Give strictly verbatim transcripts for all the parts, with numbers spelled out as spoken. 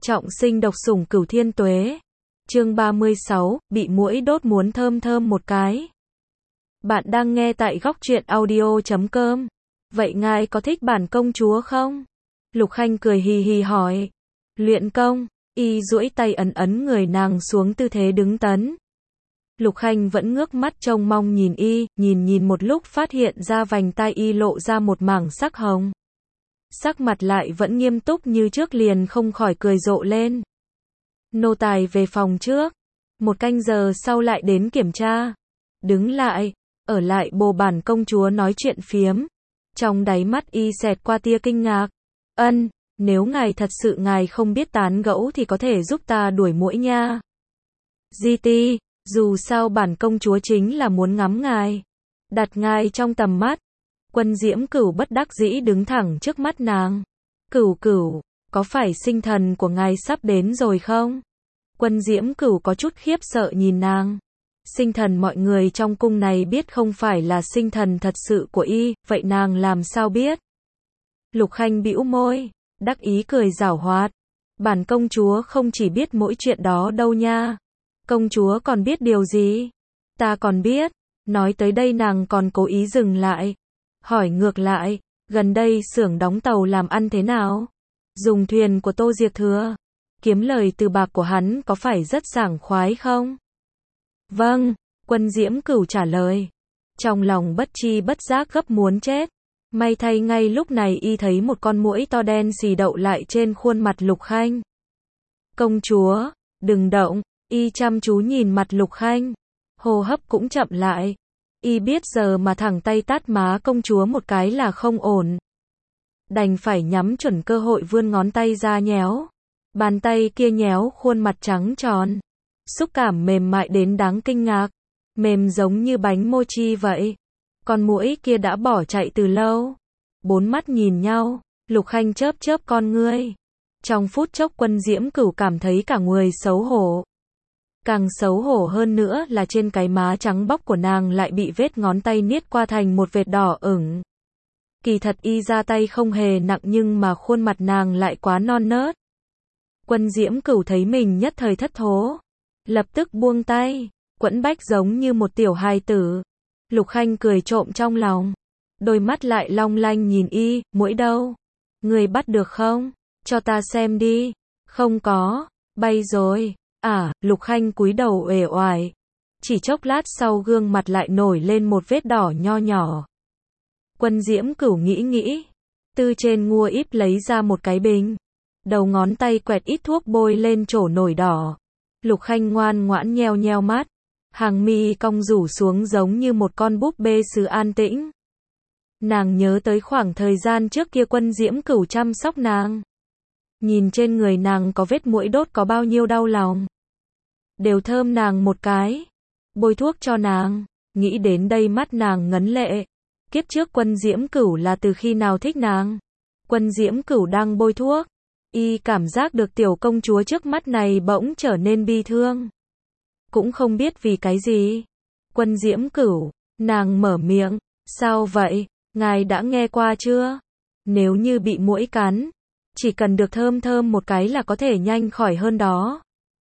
Trọng sinh độc sủng cửu thiên tuế. Chương ba mươi sáu, bị muỗi đốt muốn thơm thơm một cái. Bạn đang nghe tại góc truyện audio chấm com. Vậy ngài có thích bản công chúa không? Lục Khanh cười hì hì hỏi. Luyện công, y duỗi tay ấn ấn người nàng xuống tư thế đứng tấn. Lục Khanh vẫn ngước mắt trông mong nhìn y, nhìn nhìn một lúc phát hiện ra vành tai y lộ ra một mảng sắc hồng. Sắc mặt lại vẫn nghiêm túc như trước liền không khỏi cười rộ lên. Nô tài về phòng trước. Một canh giờ sau lại đến kiểm tra. Đứng lại, ở lại bồ bản công chúa nói chuyện phiếm. Trong đáy mắt y xẹt qua tia kinh ngạc. Ân, nếu ngài thật sự ngài không biết tán gẫu thì có thể giúp ta đuổi muỗi nha. Di ti, dù sao bản công chúa chính là muốn ngắm ngài. Đặt ngài trong tầm mắt. Quân Diễm Cửu bất đắc dĩ đứng thẳng trước mắt nàng. Cửu Cửu, có phải sinh thần của ngài sắp đến rồi không? Quân Diễm Cửu có chút khiếp sợ nhìn nàng. Sinh thần mọi người trong cung này biết không phải là sinh thần thật sự của y, vậy nàng làm sao biết? Lục Khanh bĩu môi, đắc ý cười giảo hoạt. Bản công chúa không chỉ biết mỗi chuyện đó đâu nha. Công chúa còn biết điều gì? Ta còn biết. Nói tới đây nàng còn cố ý dừng lại. Hỏi ngược lại, gần đây xưởng đóng tàu làm ăn thế nào? Dùng thuyền của Tô Diệc Thừa. Kiếm lời từ bạc của hắn có phải rất sảng khoái không? Vâng, Quân Diễm Cửu trả lời. Trong lòng bất chi bất giác gấp muốn chết. May thay ngay lúc này y thấy một con muỗi to đen xì đậu lại trên khuôn mặt Lục Khanh. Công chúa, đừng động, y chăm chú nhìn mặt Lục Khanh. Hô hấp cũng chậm lại. Y biết giờ mà thẳng tay tát má công chúa một cái là không ổn. Đành phải nhắm chuẩn cơ hội vươn ngón tay ra nhéo. Bàn tay kia nhéo khuôn mặt trắng tròn. Xúc cảm mềm mại đến đáng kinh ngạc. Mềm giống như bánh mochi vậy. Con muỗi kia đã bỏ chạy từ lâu. Bốn mắt nhìn nhau, Lục Khanh chớp chớp con ngươi. Trong phút chốc Quân Diễm Cửu cảm thấy cả người xấu hổ. Càng xấu hổ hơn nữa là trên cái má trắng bóc của nàng lại bị vết ngón tay niết qua thành một vệt đỏ ửng. Kỳ thật y ra tay không hề nặng nhưng mà khuôn mặt nàng lại quá non nớt. Quân Diễm Cửu thấy mình nhất thời thất thố. Lập tức buông tay, quẫn bách giống như một tiểu hài tử. Lục Khanh cười trộm trong lòng. Đôi mắt lại long lanh nhìn y, muỗi đâu? Người bắt được không? Cho ta xem đi. Không có, bay rồi. À, Lục Khanh cúi đầu uể oải. Chỉ chốc lát sau gương mặt lại nổi lên một vết đỏ nho nhỏ. Quân Diễm Cửu nghĩ nghĩ. Từ trên ngua íp lấy ra một cái bình. Đầu ngón tay quẹt ít thuốc bôi lên chỗ nổi đỏ. Lục Khanh ngoan ngoãn nheo nheo mắt. Hàng mi cong rủ xuống giống như một con búp bê sứ an tĩnh. Nàng nhớ tới khoảng thời gian trước kia Quân Diễm Cửu chăm sóc nàng. Nhìn trên người nàng có vết muỗi đốt có bao nhiêu đau lòng. Đều thơm nàng một cái. Bôi thuốc cho nàng. Nghĩ đến đây mắt nàng ngấn lệ. Kiếp trước Quân Diễm Cửu là từ khi nào thích nàng. Quân Diễm Cửu đang bôi thuốc. Y cảm giác được tiểu công chúa trước mắt này bỗng trở nên bi thương. Cũng không biết vì cái gì. Quân Diễm Cửu, nàng mở miệng. Sao vậy, ngài đã nghe qua chưa? Nếu như bị muỗi cắn, chỉ cần được thơm thơm một cái là có thể nhanh khỏi hơn đó.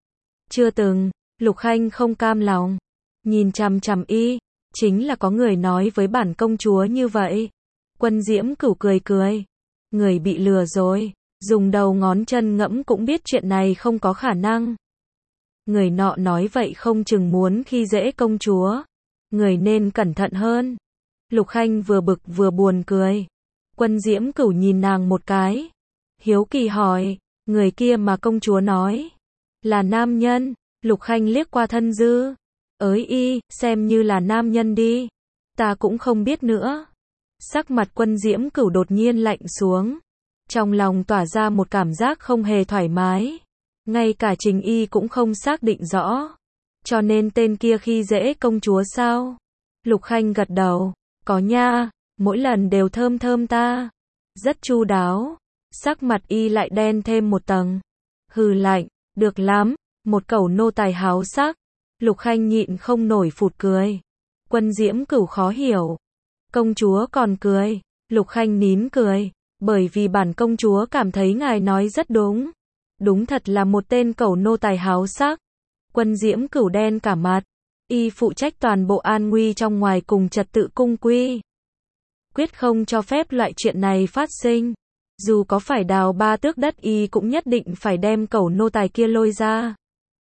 Chưa từng, Lục Khanh không cam lòng. Nhìn chằm chằm y, chính là có người nói với bản công chúa như vậy. Quân Diễm Cửu cười cười. Người bị lừa rồi, dùng đầu ngón chân ngẫm cũng biết chuyện này không có khả năng. Người nọ nói vậy không chừng muốn khi dễ công chúa. Người nên cẩn thận hơn. Lục Khanh vừa bực vừa buồn cười. Quân Diễm Cửu nhìn nàng một cái. Hiếu kỳ hỏi, người kia mà công chúa nói. Là nam nhân. Lục Khanh liếc qua thân dư. Ới y, xem như là nam nhân đi. Ta cũng không biết nữa. Sắc mặt Quân Diễm Cửu đột nhiên lạnh xuống. Trong lòng tỏa ra một cảm giác không hề thoải mái. Ngay cả Trình Y cũng không xác định rõ. Cho nên tên kia khi dễ công chúa sao? Lục Khanh gật đầu. Có nha, mỗi lần đều thơm thơm ta. Rất chu đáo. Sắc mặt y lại đen thêm một tầng. Hừ lạnh, được lắm. Một cẩu nô tài háo sắc. Lục Khanh nhịn không nổi phụt cười. Quân Diễm Cửu khó hiểu. Công chúa còn cười. Lục Khanh nín cười. Bởi vì bản công chúa cảm thấy ngài nói rất đúng. Đúng thật là một tên cẩu nô tài háo sắc. Quân Diễm Cửu đen cả mặt. Y phụ trách toàn bộ an nguy trong ngoài cùng trật tự cung quy. Quyết không cho phép loại chuyện này phát sinh. Dù có phải đào ba tước đất y cũng nhất định phải đem cẩu nô tài kia lôi ra.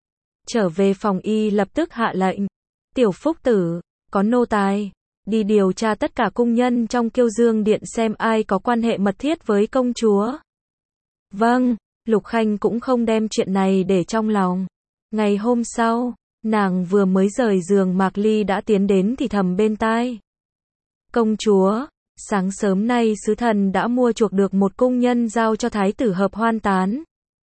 Trở về phòng y lập tức hạ lệnh. Tiểu Phúc Tử, có nô tài, đi điều tra tất cả cung nhân trong Kiêu Dương Điện xem ai có quan hệ mật thiết với công chúa. Vâng, Lục Khanh cũng không đem chuyện này để trong lòng. Ngày hôm sau, nàng vừa mới rời giường Mạc Ly đã tiến đến thì thầm bên tai. Công chúa, sáng sớm nay sứ thần đã mua chuộc được một cung nhân giao cho thái tử hợp hoan tán.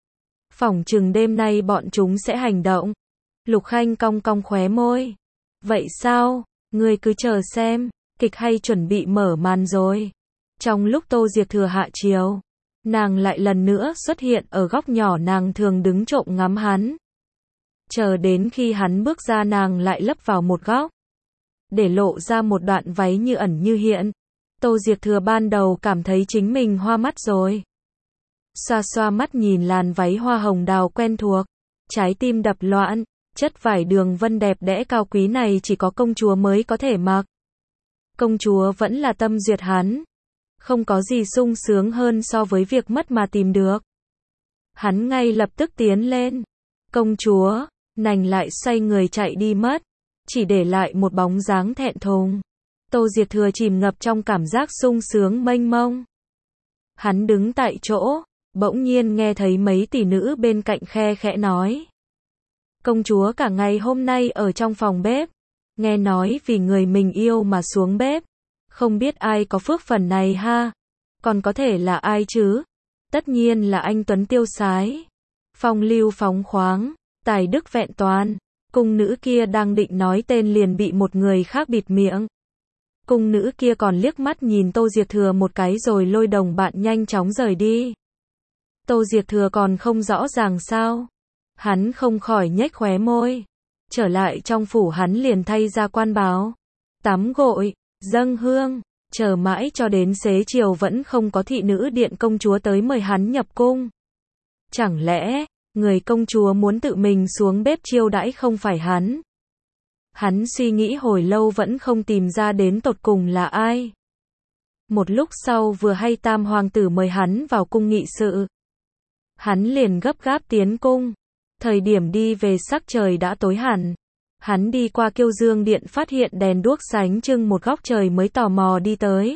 Phỏng chừng đêm nay bọn chúng sẽ hành động. Lục Khanh cong cong khóe môi. Vậy sao, ngươi cứ chờ xem, kịch hay chuẩn bị mở màn rồi. Trong lúc Tô Diệc Thừa hạ chiều, nàng lại lần nữa xuất hiện ở góc nhỏ nàng thường đứng trộm ngắm hắn. Chờ đến khi hắn bước ra nàng lại lấp vào một góc, để lộ ra một đoạn váy như ẩn như hiện. Tô Diệc Thừa ban đầu cảm thấy chính mình hoa mắt rồi. Xoa xoa mắt nhìn làn váy hoa hồng đào quen thuộc, trái tim đập loạn, chất vải đường vân đẹp đẽ cao quý này chỉ có công chúa mới có thể mặc. Công chúa vẫn là tâm duyệt hắn. Không có gì sung sướng hơn so với việc mất mà tìm được. Hắn ngay lập tức tiến lên. Công chúa, nành lại xoay người chạy đi mất, chỉ để lại một bóng dáng thẹn thùng. Tô Diệc Thừa chìm ngập trong cảm giác sung sướng mênh mông. Hắn đứng tại chỗ, bỗng nhiên nghe thấy mấy tỷ nữ bên cạnh khe khẽ nói. Công chúa cả ngày hôm nay ở trong phòng bếp, nghe nói vì người mình yêu mà xuống bếp. Không biết ai có phước phần này ha, còn có thể là ai chứ? Tất nhiên là anh tuấn tiêu sái, phong lưu phóng khoáng, tài đức vẹn toàn. Cung nữ kia đang định nói tên liền bị một người khác bịt miệng. Cung nữ kia còn liếc mắt nhìn Tô Diệc Thừa một cái rồi lôi đồng bạn nhanh chóng rời đi. Tô Diệc Thừa còn không rõ ràng sao? Hắn không khỏi nhếch khóe môi. Trở lại trong phủ hắn liền thay ra quan báo, tắm gội, dâng hương, chờ mãi cho đến xế chiều vẫn không có thị nữ điện công chúa tới mời hắn nhập cung. Chẳng lẽ, người công chúa muốn tự mình xuống bếp chiêu đãi không phải hắn? Hắn suy nghĩ hồi lâu vẫn không tìm ra đến tột cùng là ai. Một lúc sau vừa hay tam hoàng tử mời hắn vào cung nghị sự. Hắn liền gấp gáp tiến cung. Thời điểm đi về sắc trời đã tối hẳn. Hắn đi qua Kiêu Dương Điện phát hiện đèn đuốc sánh trưng một góc trời mới tò mò đi tới.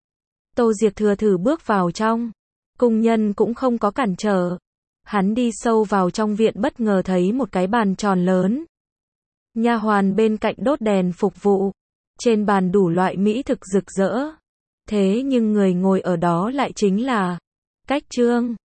Tô Diệc Thừa thử bước vào trong. Cung nhân cũng không có cản trở. Hắn đi sâu vào trong viện bất ngờ thấy một cái bàn tròn lớn. Nha hoàn bên cạnh đốt đèn phục vụ. Trên bàn đủ loại mỹ thực rực rỡ. Thế nhưng người ngồi ở đó lại chính là Cách Trương.